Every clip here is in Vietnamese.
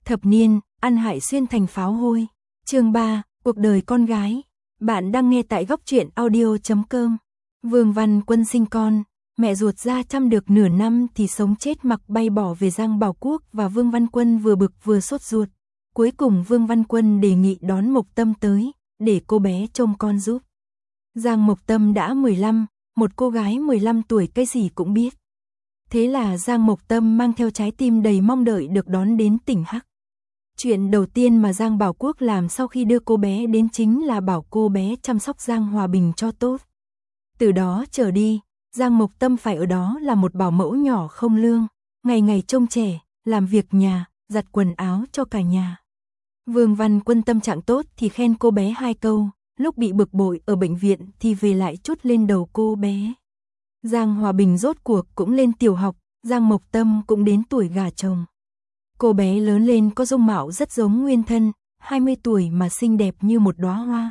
Thập niên, ăn hại xuyên thành pháo hôi. Chương 3, cuộc đời con gái. Bạn đang nghe tại góc truyện audio.com. Vương Văn Quân sinh con, mẹ ruột ra chăm được nửa năm thì sống chết mặc bay bỏ về Giang Bảo Quốc và Vương Văn Quân vừa bực vừa sốt ruột. Cuối cùng Vương Văn Quân đề nghị đón Mộc Tâm tới, để cô bé trông con giúp. Giang Mộc Tâm đã 15, một cô gái 15 tuổi cái gì cũng biết. Thế là Giang Mộc Tâm mang theo trái tim đầy mong đợi được đón đến tỉnh Hắc. Chuyện đầu tiên mà Giang Bảo Quốc làm sau khi đưa cô bé đến chính là bảo cô bé chăm sóc Giang Hòa Bình cho tốt. Từ đó trở đi, Giang Mộc Tâm phải ở đó là một bảo mẫu nhỏ không lương, ngày ngày trông trẻ, làm việc nhà, giặt quần áo cho cả nhà. Vương Văn Quân tâm trạng tốt thì khen cô bé 2 câu, lúc bị bực bội ở bệnh viện thì về lại trút lên đầu cô bé. Giang Hòa Bình rốt cuộc cũng lên tiểu học, Giang Mộc Tâm cũng đến tuổi gả chồng. Cô bé lớn lên có dung mạo rất giống nguyên thân, 20 tuổi mà xinh đẹp như một đóa hoa.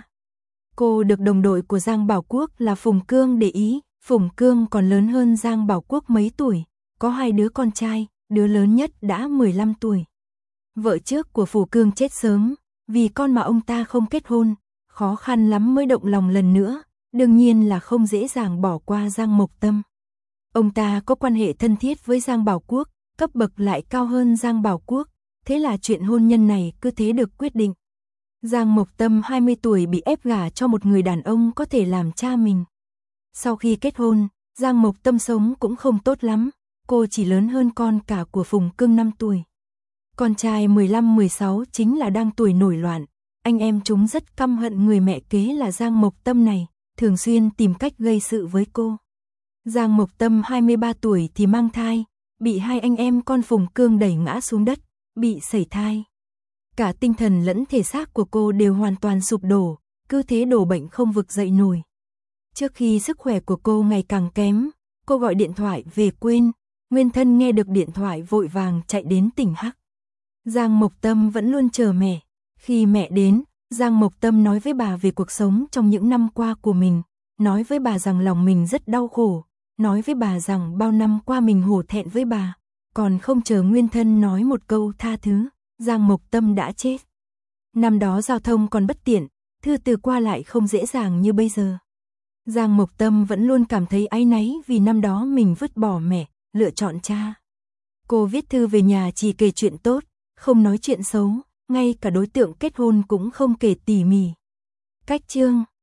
Cô được đồng đội của Giang Bảo Quốc là Phùng Cương để ý, Phùng Cương còn lớn hơn Giang Bảo Quốc mấy tuổi, có 2 đứa con trai, đứa lớn nhất đã 15 tuổi. Vợ trước của Phùng Cương chết sớm, vì con mà ông ta không kết hôn, khó khăn lắm mới động lòng lần nữa, đương nhiên là không dễ dàng bỏ qua Giang Mộc Tâm. Ông ta có quan hệ thân thiết với Giang Bảo Quốc, cấp bậc lại cao hơn Giang Bảo Quốc, thế là chuyện hôn nhân này cứ thế được quyết định. Giang Mộc Tâm 20 tuổi bị ép gả cho một người đàn ông có thể làm cha mình. Sau khi kết hôn, Giang Mộc Tâm sống cũng không tốt lắm, cô chỉ lớn hơn con cả của Phùng Cương 5 tuổi. Con trai 15-16 chính là đang tuổi nổi loạn, anh em chúng rất căm hận người mẹ kế là Giang Mộc Tâm này, thường xuyên tìm cách gây sự với cô. Giang Mộc Tâm 23 tuổi thì mang thai, bị 2 anh em con Phùng Cương đẩy ngã xuống đất, bị sẩy thai. Cả tinh thần lẫn thể xác của cô đều hoàn toàn sụp đổ, cứ thế đổ bệnh không vực dậy nổi. Trước khi sức khỏe của cô ngày càng kém, cô gọi điện thoại về quên, nguyên thân nghe được điện thoại vội vàng chạy đến tỉnh Hắc. Giang Mộc Tâm vẫn luôn chờ mẹ. Khi mẹ đến, Giang Mộc Tâm nói với bà về cuộc sống trong những năm qua của mình, nói với bà rằng lòng mình rất đau khổ, nói với bà rằng bao năm qua mình hổ thẹn với bà, còn không chờ nguyên thân nói một câu tha thứ, Giang Mộc Tâm đã chết. Năm đó giao thông còn bất tiện, thư từ qua lại không dễ dàng như bây giờ. Giang Mộc Tâm vẫn luôn cảm thấy áy náy vì năm đó mình vứt bỏ mẹ, lựa chọn cha. Cô viết thư về nhà chỉ kể chuyện tốt, không nói chuyện xấu, ngay cả đối tượng kết hôn cũng không kể tỉ mỉ. Cách chương